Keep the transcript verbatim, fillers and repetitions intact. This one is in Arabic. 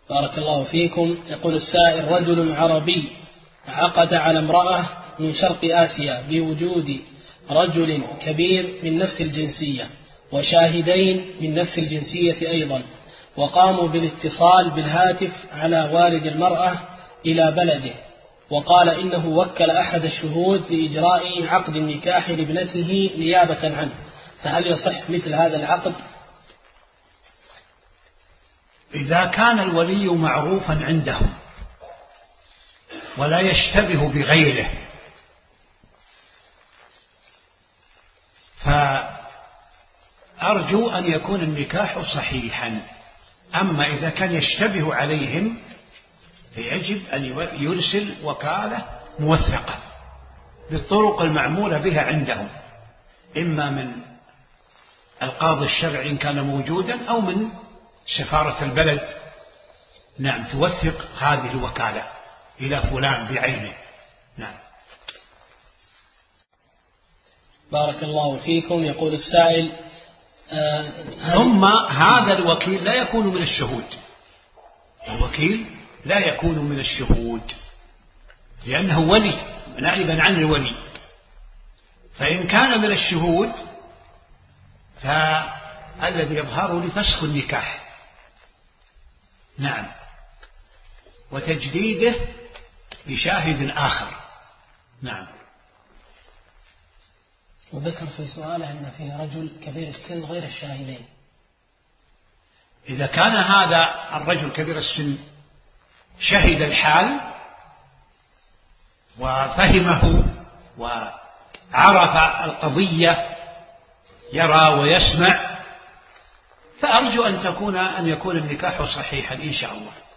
بارك الله فيكم. يقول السائل: رجل عربي عقد على امرأة من شرق آسيا بوجود رجل كبير من نفس الجنسية وشاهدين من نفس الجنسية أيضا، وقاموا بالاتصال بالهاتف على والد المرأة إلى بلده، وقال إنه وكل أحد الشهود لإجراء عقد النكاح لابنته نيابة عنه، فهل يصح مثل هذا العقد؟ إذا كان الولي معروفا عندهم ولا يشتبه بغيره فأرجو أن يكون النكاح صحيحا. أما إذا كان يشتبه عليهم فيجب أن يرسل وكالة موثقة بالطرق المعمولة بها عندهم، إما من القاضي الشرعي إن كان موجودا أو من سفارة البلد، نعم، توثق هذه الوكالة إلى فلان بعينه. نعم. بارك الله فيكم. يقول السائل: آه ثم هذا الوكيل لا يكون من الشهود، الوكيل لا يكون من الشهود لأنه ولي نائبا عن الولي، فإن كان من الشهود فالذي يظهر لفسخ النكاح، نعم، وتجديده بشاهد آخر. نعم. وذكر في سؤاله أن فيه رجل كبير السن غير الشاهدين. إذا كان هذا الرجل كبير السن شهد الحال وفهمه وعرف القضية، يرى ويسمع، فأرجو أن تكون أن يكون النكاح صحيحا إن شاء الله.